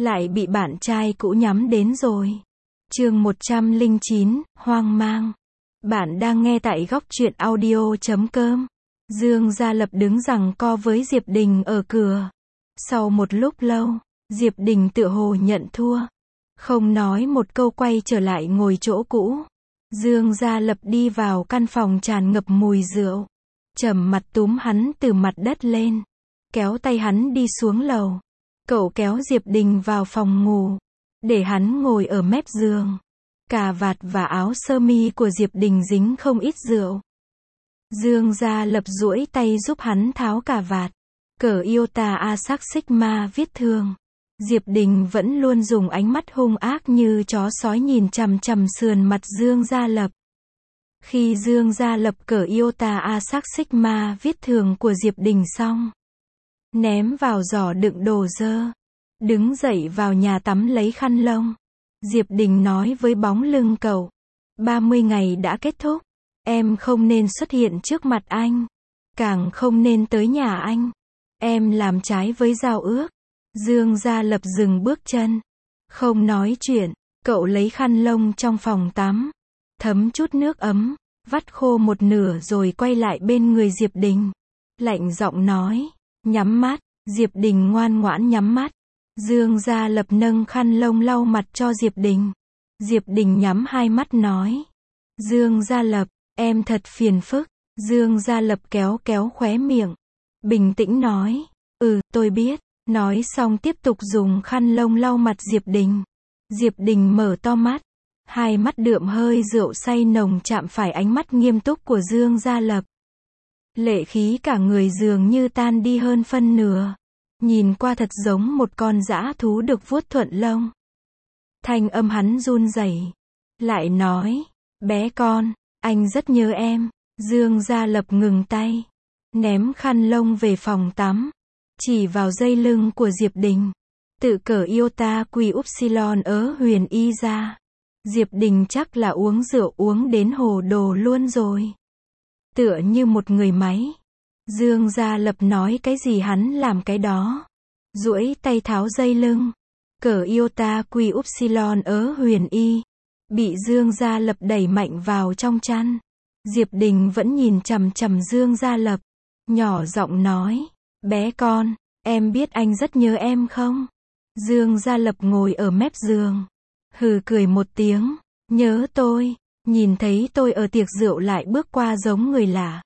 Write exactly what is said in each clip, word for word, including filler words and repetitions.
lại bị bạn trai cũ nhắm đến rồi. Chương một trăm lẻ chín, hoang mang. Bạn đang nghe tại góc truyện audio chấm com. Dương Gia Lập đứng giằng co với Diệp Đình ở cửa. Sau một lúc lâu, Diệp Đình tựa hồ nhận thua. Không nói một câu quay trở lại ngồi chỗ cũ. Dương Gia Lập đi vào căn phòng tràn ngập mùi rượu. Trầm mặt túm hắn từ mặt đất lên. Kéo tay hắn đi xuống lầu. Cậu kéo Diệp Đình vào phòng ngủ. Để hắn ngồi ở mép giường. Cà vạt và áo sơ mi của Diệp Đình dính không ít rượu. Dương Gia Lập duỗi tay giúp hắn tháo cà vạt. Cờ Iota Asac Sigma viết thương. Diệp Đình vẫn luôn dùng ánh mắt hung ác như chó sói nhìn chằm chằm sườn mặt Dương Gia Lập. Khi Dương Gia Lập cờ Iota Asac Sigma viết thương của Diệp Đình xong, ném vào giỏ đựng đồ dơ, đứng dậy vào nhà tắm lấy khăn lông. Diệp Đình nói với bóng lưng cậu, ba mươi ngày đã kết thúc, em không nên xuất hiện trước mặt anh, càng không nên tới nhà anh, em làm trái với giao ước. Dương Gia Lập dừng bước chân, không nói chuyện, cậu lấy khăn lông trong phòng tắm, thấm chút nước ấm, vắt khô một nửa rồi quay lại bên người Diệp Đình, lạnh giọng nói, nhắm mắt. Diệp Đình ngoan ngoãn nhắm mắt. Dương Gia Lập nâng khăn lông lau mặt cho Diệp Đình. Diệp Đình nhắm hai mắt nói, Dương Gia Lập, em thật phiền phức. Dương Gia Lập kéo kéo khóe miệng, bình tĩnh nói, ừ, tôi biết. Nói xong tiếp tục dùng khăn lông lau mặt Diệp Đình. Diệp Đình mở to mắt, hai mắt đượm hơi rượu say nồng chạm phải ánh mắt nghiêm túc của Dương Gia Lập. Lệ khí cả người dường như tan đi hơn phân nửa. Nhìn qua thật giống một con dã thú được vuốt thuận lông. Thanh âm hắn run rẩy, lại nói, bé con, anh rất nhớ em. Dương Gia Lập ngừng tay, ném khăn lông về phòng tắm, chỉ vào dây lưng của Diệp Đình, tự cởi Iota Quy Upsilon ớ huyền y ra. Diệp Đình chắc là uống rượu uống đến hồ đồ luôn rồi. Tựa như một người máy. Dương Gia Lập nói cái gì hắn làm cái đó. Duỗi tay tháo dây lưng, cởi Iota Quy Upsilon ớ huyền y, bị Dương Gia Lập đẩy mạnh vào trong chăn. Diệp Đình vẫn nhìn chằm chằm Dương Gia Lập, nhỏ giọng nói, bé con, em biết anh rất nhớ em không? Dương Gia Lập ngồi ở mép giường, hừ cười một tiếng, nhớ tôi, nhìn thấy tôi ở tiệc rượu lại bước qua giống người lạ.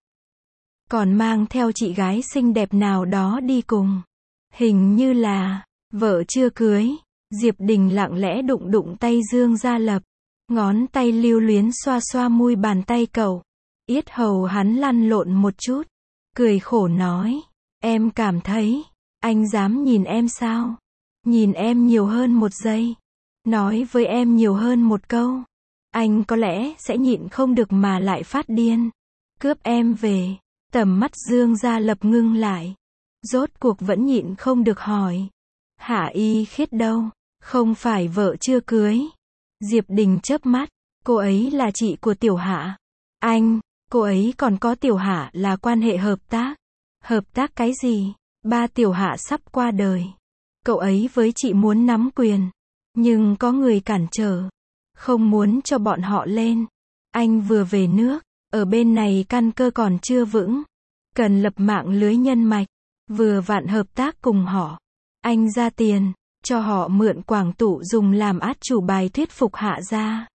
Còn mang theo chị gái xinh đẹp nào đó đi cùng. Hình như là vợ chưa cưới. Diệp Đình lặng lẽ đụng đụng tay Dương Gia Lập. Ngón tay lưu luyến xoa xoa môi bàn tay cậu. Yết hầu hắn lăn lộn một chút. Cười khổ nói, em cảm thấy, anh dám nhìn em sao? Nhìn em nhiều hơn một giây. Nói với em nhiều hơn một câu. Anh có lẽ sẽ nhịn không được mà lại phát điên. Cướp em về. Tầm mắt Dương Gia Lập ngưng lại. Rốt cuộc vẫn nhịn không được hỏi. Hạ Y Khiết đâu? Không phải vợ chưa cưới. Diệp Đình chớp mắt. Cô ấy là chị của Tiểu Hạ. Anh, cô ấy còn có Tiểu Hạ là quan hệ hợp tác. Hợp tác cái gì? Ba Tiểu Hạ sắp qua đời. Cậu ấy với chị muốn nắm quyền. Nhưng có người cản trở. Không muốn cho bọn họ lên. Anh vừa về nước. Ở bên này căn cơ còn chưa vững. Cần lập mạng lưới nhân mạch. Vừa vặn hợp tác cùng họ. Anh ra tiền. Cho họ mượn Quảng Tụ dùng làm át chủ bài thuyết phục Hạ gia.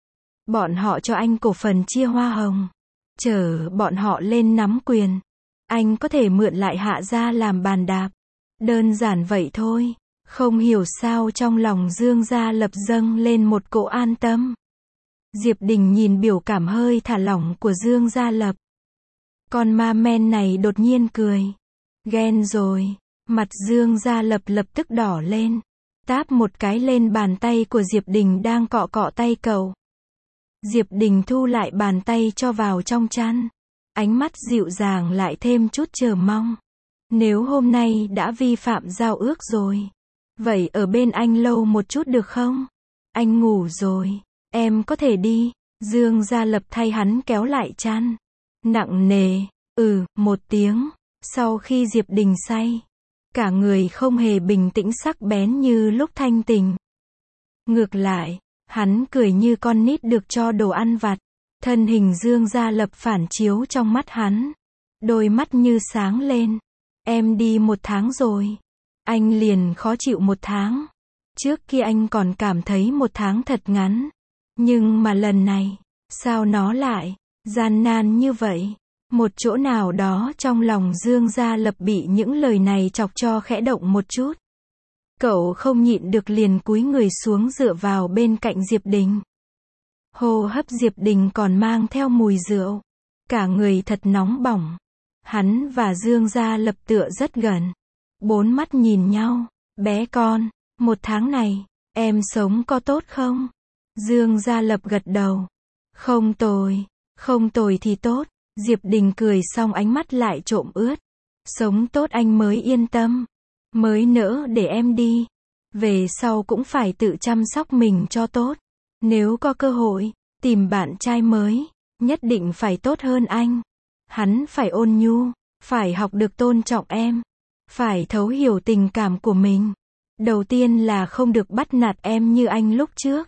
Bọn họ cho anh cổ phần chia hoa hồng. Chờ bọn họ lên nắm quyền. Anh có thể mượn lại Hạ gia làm bàn đạp. Đơn giản vậy thôi. Không hiểu sao trong lòng Dương Gia Lập dâng lên một cỗ an tâm. Diệp Đình nhìn biểu cảm hơi thả lỏng của Dương Gia Lập. Con ma men này đột nhiên cười. Ghen rồi. Mặt Dương Gia Lập lập tức đỏ lên. Táp một cái lên bàn tay của Diệp Đình đang cọ cọ tay cậu. Diệp Đình thu lại bàn tay cho vào trong chăn. Ánh mắt dịu dàng lại thêm chút chờ mong. Nếu hôm nay đã vi phạm giao ước rồi. Vậy ở bên anh lâu một chút được không? Anh ngủ rồi. Em có thể đi. Dương Gia Lập thay hắn kéo lại chăn. Nặng nề. Ừ, một tiếng. Sau khi Diệp Đình say. cả người không hề bình tĩnh sắc bén như lúc thanh tình. Ngược lại, hắn cười như con nít được cho đồ ăn vặt. Thân hình Dương Gia Lập phản chiếu trong mắt hắn. Đôi mắt như sáng lên. Em đi một tháng rồi. Anh liền khó chịu một tháng. Trước kia anh còn cảm thấy một tháng thật ngắn. Nhưng mà lần này, sao nó lại gian nan như vậy? Một chỗ nào đó trong lòng Dương Gia Lập bị những lời này chọc cho khẽ động một chút. Cậu không nhịn được liền cúi người xuống dựa vào bên cạnh Diệp Đình. Hô hấp Diệp Đình còn mang theo mùi rượu. Cả người thật nóng bỏng. Hắn và Dương Gia Lập tựa rất gần. Bốn mắt nhìn nhau. Bé con, một tháng này, em sống có tốt không? Dương Gia Lập gật đầu. Không tồi, không tồi thì tốt. Diệp Đình cười xong ánh mắt lại trộm ướt. Sống tốt anh mới yên tâm. Mới nỡ để em đi. Về sau cũng phải tự chăm sóc mình cho tốt. Nếu có cơ hội, tìm bạn trai mới, nhất định phải tốt hơn anh. Hắn phải ôn nhu, phải học được tôn trọng em. Phải thấu hiểu tình cảm của mình. Đầu tiên là không được bắt nạt em như anh lúc trước.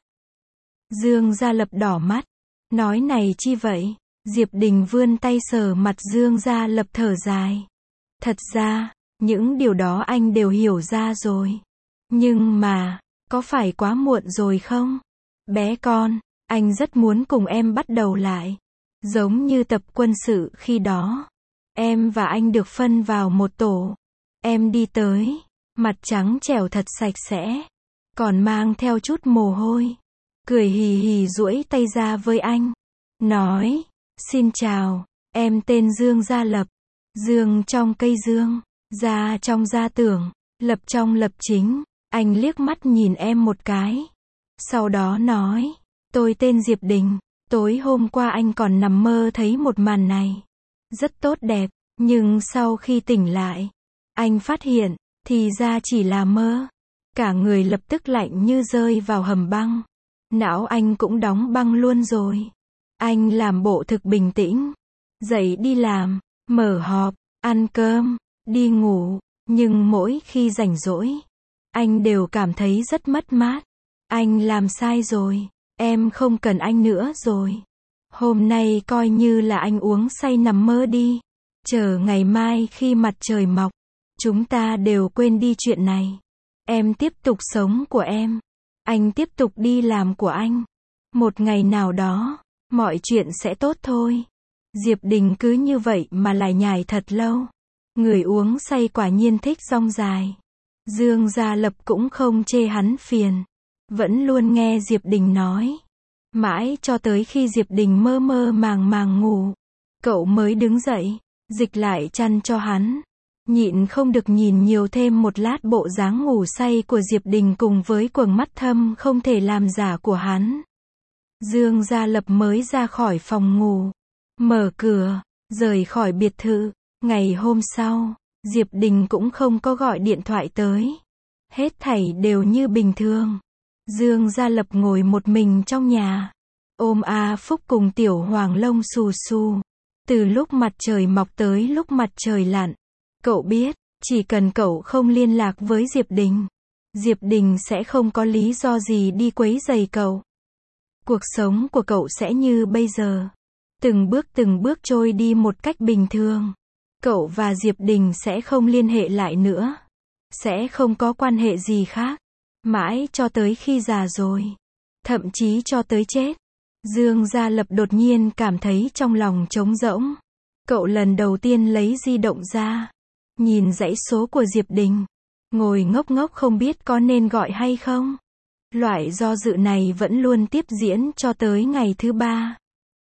Dương Gia Lập đỏ mắt. Nói này chi vậy? Diệp Đình vươn tay sờ mặt Dương Gia Lập thở dài. Thật ra, những điều đó anh đều hiểu ra rồi. Nhưng mà, có phải quá muộn rồi không? Bé con, anh rất muốn cùng em bắt đầu lại. Giống như tập quân sự khi đó. Em và anh được phân vào một tổ. Em đi tới, mặt trắng trẻo thật sạch sẽ. Còn mang theo chút mồ hôi. Cười hì hì duỗi tay ra với anh. Nói, xin chào, em tên Dương Gia Lập. Dương trong cây dương, gia trong gia tưởng, lập trong lập chính. Anh liếc mắt nhìn em một cái. Sau đó nói, tôi tên Diệp Đình. Tối hôm qua anh còn nằm mơ thấy một màn này. Rất tốt đẹp, nhưng sau khi tỉnh lại, anh phát hiện, thì ra chỉ là mơ. Cả người lập tức lạnh như rơi vào hầm băng. Não anh cũng đóng băng luôn rồi. Anh làm bộ thực bình tĩnh. Dậy đi làm, mở họp, ăn cơm, đi ngủ. Nhưng mỗi khi rảnh rỗi, anh đều cảm thấy rất mất mát. Anh làm sai rồi. Em không cần anh nữa rồi. Hôm nay coi như là anh uống say nằm mơ đi. Chờ ngày mai khi mặt trời mọc, chúng ta đều quên đi chuyện này. Em tiếp tục sống của em. Anh tiếp tục đi làm của anh. Một ngày nào đó, mọi chuyện sẽ tốt thôi. Diệp Đình cứ như vậy mà lại nhải thật lâu. Người uống say quả nhiên thích rong dài. Dương Gia Lập cũng không chê hắn phiền. Vẫn luôn nghe Diệp Đình nói. Mãi cho tới khi Diệp Đình mơ mơ màng màng ngủ. Cậu mới đứng dậy, dịch lại chăn cho hắn. Nhịn không được nhìn nhiều thêm một lát bộ dáng ngủ say của Diệp Đình cùng với quầng mắt thâm không thể làm giả của hắn. Dương Gia Lập mới ra khỏi phòng ngủ. Mở cửa, rời khỏi biệt thự. Ngày hôm sau, Diệp Đình cũng không có gọi điện thoại tới. Hết thảy đều như bình thường. Dương Gia Lập ngồi một mình trong nhà. Ôm A Phúc cùng Tiểu Hoàng lông xù xù. Từ lúc mặt trời mọc tới lúc mặt trời lặn. Cậu biết, chỉ cần cậu không liên lạc với Diệp Đình, Diệp Đình sẽ không có lý do gì đi quấy rầy cậu. Cuộc sống của cậu sẽ như bây giờ. Từng bước từng bước trôi đi một cách bình thường. Cậu và Diệp Đình sẽ không liên hệ lại nữa. Sẽ không có quan hệ gì khác. Mãi cho tới khi già rồi. Thậm chí cho tới chết. Dương Gia Lập đột nhiên cảm thấy trong lòng trống rỗng. Cậu lần đầu tiên lấy di động ra. Nhìn dãy số của Diệp Đình. Ngồi ngốc ngốc không biết có nên gọi hay không. Loại do dự này vẫn luôn tiếp diễn cho tới ngày thứ ba.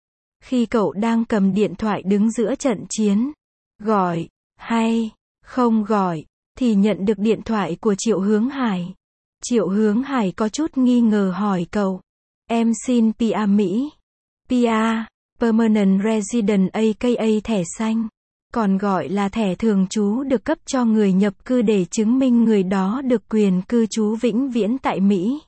Khi cậu đang cầm điện thoại đứng giữa trận chiến. Gọi, hay, không gọi, thì nhận được điện thoại của Triệu Hướng Hải. Triệu Hướng Hải có chút nghi ngờ hỏi cậu. Em xin pê e Mỹ. pê e, Permanent Resident aka thẻ xanh. Còn gọi là thẻ thường trú được cấp cho người nhập cư để chứng minh người đó được quyền cư trú vĩnh viễn tại Mỹ.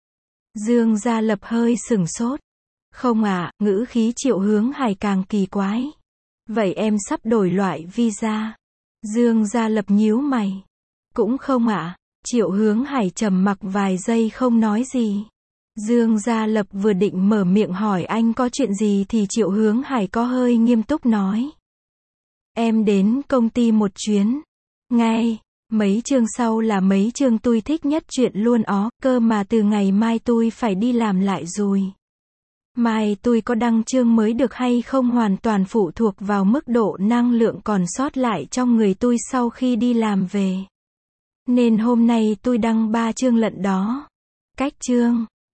Dương Gia Lập hơi sửng sốt. Không ạ, à, ngữ khí Triệu Hướng Hải càng kỳ quái. Vậy em sắp đổi loại visa. Dương Gia Lập nhíu mày. Cũng không ạ. Triệu Hướng Hải trầm mặc vài giây không nói gì. Dương Gia Lập vừa định mở miệng hỏi anh có chuyện gì thì Triệu Hướng Hải có hơi nghiêm túc nói. Em đến công ty một chuyến. Ngay, mấy chương sau là mấy chương tôi thích nhất chuyện luôn ó, cơ mà từ ngày mai tôi phải đi làm lại rồi. Mai tôi có đăng chương mới được hay không hoàn toàn phụ thuộc vào mức độ năng lượng còn sót lại trong người tôi sau khi đi làm về. Nên hôm nay tôi đăng ba chương lận đó. Cách chương